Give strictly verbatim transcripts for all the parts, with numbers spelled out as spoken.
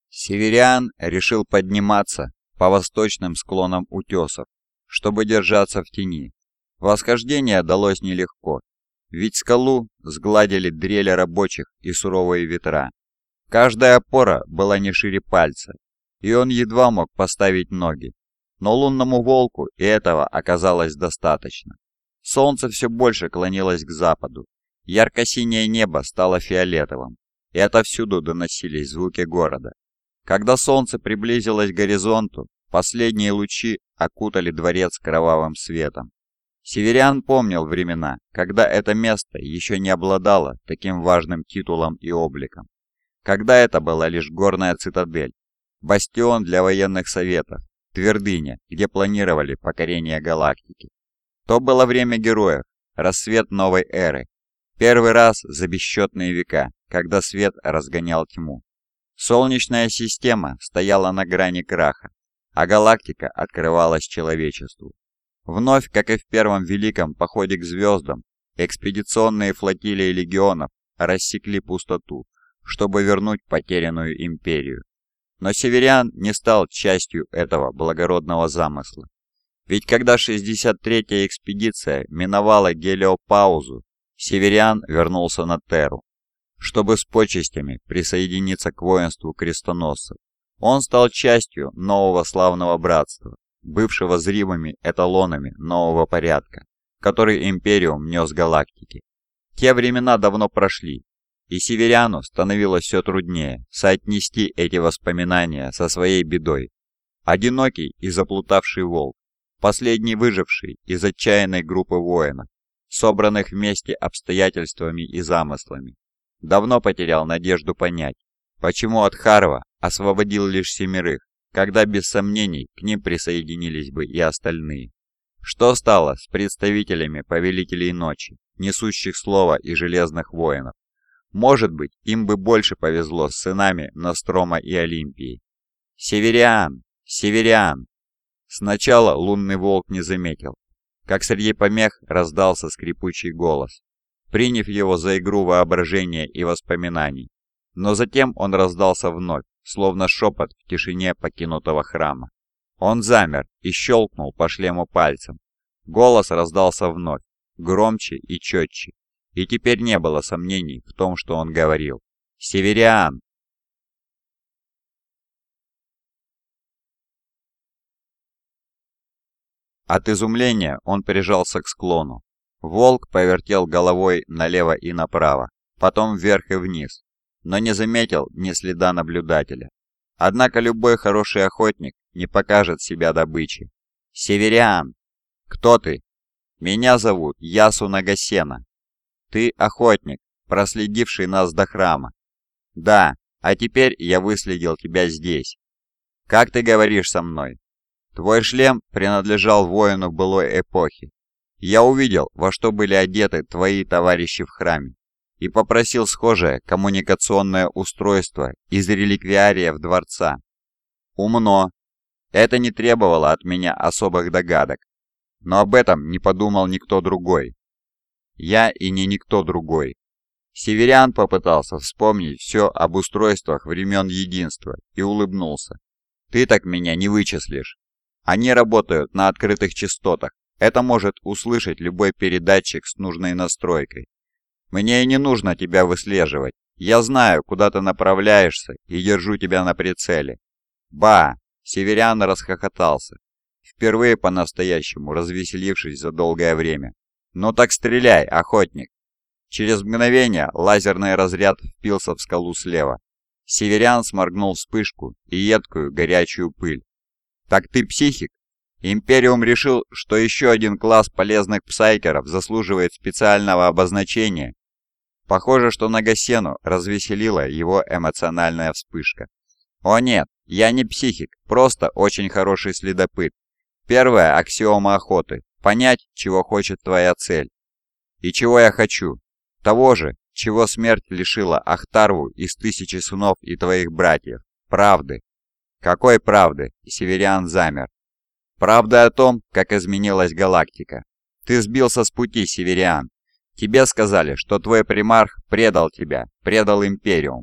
Северян решил подниматься по восточным склонам утесов, чтобы держаться в тени. Восхождение далось нелегко, ведь скалу сгладили дрели рабочих и суровые ветра. Каждая опора была не шире пальца, и он едва мог поставить ноги. Но лунному волку и этого оказалось достаточно. Солнце все больше клонилось к западу, ярко-синее небо стало фиолетовым, и отовсюду доносились звуки города. Когда солнце приблизилось к горизонту, последние лучи окутали дворец кровавым светом. Северян помнил времена, когда это место еще не обладало таким важным титулом и обликом. Когда это была лишь горная цитадель, бастион для военных советов, твердыня, где планировали покорение галактики. То было время героев, рассвет новой эры, первый раз за бесчетные века, когда свет разгонял тьму. Солнечная система стояла на грани краха, а галактика открывалась человечеству. Вновь, как и в первом великом походе к звездам, экспедиционные флотилии легионов рассекли пустоту, чтобы вернуть потерянную империю. Но Северян не стал частью этого благородного замысла. Ведь когда шестьдесят третья экспедиция миновала гелиопаузу, Северян вернулся на Терру, чтобы с почестями присоединиться к воинству крестоносцев. Он стал частью нового славного братства, бывшего зримыми эталонами нового порядка, который Империум нес галактике. Те времена давно прошли, и Северяну становилось все труднее соотнести эти воспоминания со своей бедой. Одинокий и заплутавший волк, последний выживший из отчаянной группы воинов, собранных вместе обстоятельствами и замыслами, давно потерял надежду понять, почему от Харва освободил лишь семерых, когда без сомнений к ним присоединились бы и остальные. Что стало с представителями повелителей ночи, несущих слово и железных воинов? Может быть, им бы больше повезло с сынами Нострома и Олимпии. Северян! Северян! Сначала лунный волк не заметил, как среди помех раздался скрипучий голос, приняв его за игру воображения и воспоминаний. Но затем он раздался вновь, словно шепот в тишине покинутого храма. Он замер и щелкнул по шлему пальцем. Голос раздался вновь, громче и четче, и теперь не было сомнений в том, что он говорил. «Северян!» От изумления он прижался к склону. Волк повертел головой налево и направо, потом вверх и вниз, но не заметил ни следа наблюдателя. Однако любой хороший охотник не покажет себя добыче. «Северян! Кто ты?» «Меня зовут Ясу Нагасена. Ты охотник, проследивший нас до храма». «Да, а теперь я выследил тебя здесь. Как ты говоришь со мной?» «Твой шлем принадлежал воину былой эпохи. Я увидел, во что были одеты твои товарищи в храме, и попросил схожее коммуникационное устройство из реликвиариев дворца. Умно. Это не требовало от меня особых догадок, но об этом не подумал никто другой. Я и не никто другой». Северян попытался вспомнить все об устройствах времен единства и улыбнулся. «Ты так меня не вычислишь. Они работают на открытых частотах. Это может услышать любой передатчик с нужной настройкой. Мне и не нужно тебя выслеживать. Я знаю, куда ты направляешься, и держу тебя на прицеле». «Ба!» — Северян расхохотался, впервые по-настоящему развеселившись за долгое время. «Ну так стреляй, охотник!» Через мгновение лазерный разряд впился в скалу слева. Северян сморгнул вспышку и едкую горячую пыль. «Так ты психик?» Империум решил, что еще один класс полезных псайкеров заслуживает специального обозначения. Похоже, что Нагасену развеселила его эмоциональная вспышка. «О нет, я не психик, просто очень хороший следопыт. Первая аксиома охоты – понять, чего хочет твоя цель. И чего я хочу. Того же, чего смерть лишила Ахтарву из тысячи сынов и твоих братьев. Правды». «Какой правды?» – Северян замер. «Правда о том, как изменилась галактика. Ты сбился с пути, Северян. Тебе сказали, что твой примарх предал тебя, предал Империум.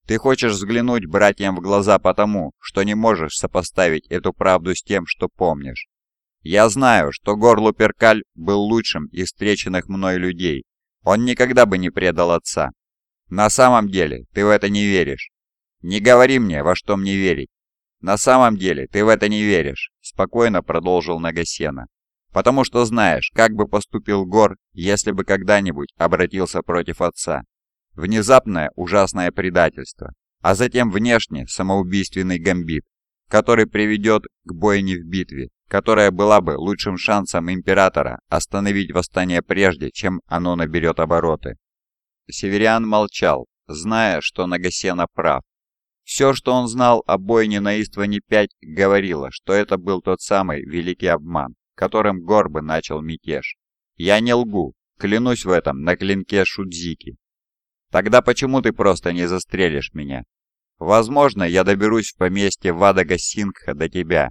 Ты хочешь взглянуть братьям в глаза потому, что не можешь сопоставить эту правду с тем, что помнишь. Я знаю, что Гор Луперкаль был лучшим из встреченных мной людей. Он никогда бы не предал отца. На самом деле, ты в это не веришь. Не говори мне, во что мне верить. На самом деле, ты в это не веришь, спокойно продолжил Нагасена. Потому что знаешь, как бы поступил Гор, если бы когда-нибудь обратился против отца. Внезапное ужасное предательство, а затем внешне самоубийственный гамбит, который приведет к бойне в битве, которая была бы лучшим шансом императора остановить восстание прежде, чем оно наберет обороты. Северян молчал, зная, что Нагасена прав. Все, что он знал о бойне на Истване пять, говорило, что это был тот самый великий обман, которым Горбы начал мятеж. Я не лгу, клянусь в этом на клинке Шудзики. Тогда почему ты просто не застрелишь меня? Возможно, я доберусь в поместье Вадага Сингха до тебя.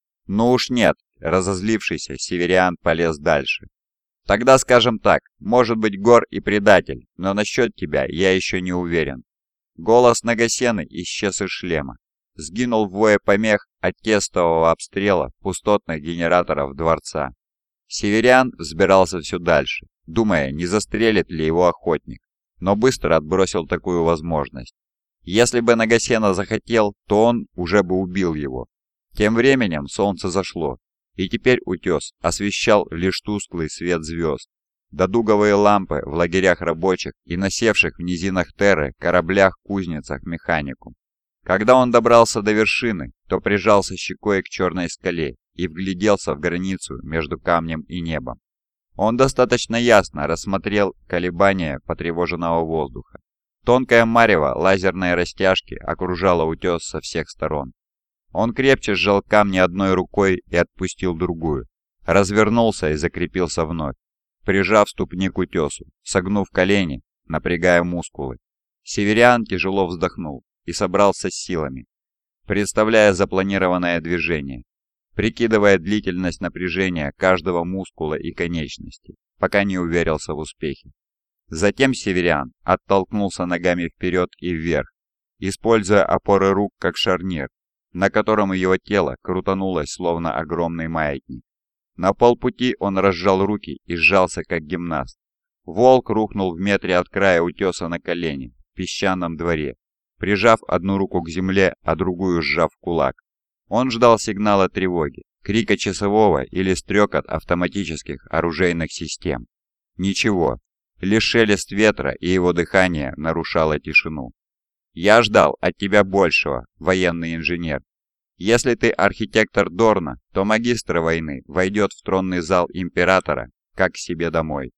Ну уж нет, разозлившийся Северян полез дальше. Тогда скажем так, может быть Гор и предатель, но насчет тебя я еще не уверен. Голос Нагасены исчез из шлема. Сгинул в вое помех от тестового обстрела пустотных генераторов дворца. Северян взбирался все дальше, думая, не застрелит ли его охотник, но быстро отбросил такую возможность. Если бы Нагасена захотел, то он уже бы убил его. Тем временем солнце зашло, и теперь утес освещал лишь тусклый свет звезд. Додуговые лампы в лагерях рабочих и насевших в низинах Терры кораблях-кузницах механикум. Когда он добрался до вершины, то прижался щекой к черной скале и вгляделся в границу между камнем и небом. Он достаточно ясно рассмотрел колебания потревоженного воздуха. Тонкая марево лазерной растяжки окружала утес со всех сторон. Он крепче сжал камни одной рукой и отпустил другую, развернулся и закрепился вновь, прижав ступни к утесу, согнув колени, напрягая мускулы. Северян тяжело вздохнул и собрался с силами, представляя запланированное движение, прикидывая длительность напряжения каждого мускула и конечности, пока не уверился в успехе. Затем Северян оттолкнулся ногами вперед и вверх, используя опоры рук как шарнир, на котором его тело крутанулось, словно огромный маятник. На полпути он разжал руки и сжался, как гимнаст. Волк рухнул в метре от края утеса на колени в песчаном дворе, прижав одну руку к земле, а другую сжав в кулак. Он ждал сигнала тревоги, крика часового или стрекот автоматических оружейных систем. Ничего, лишь шелест ветра и его дыхание нарушало тишину. «Я ждал от тебя большего, военный инженер. Если ты архитектор Дорна, то магистр войны войдет в тронный зал императора, как к себе домой».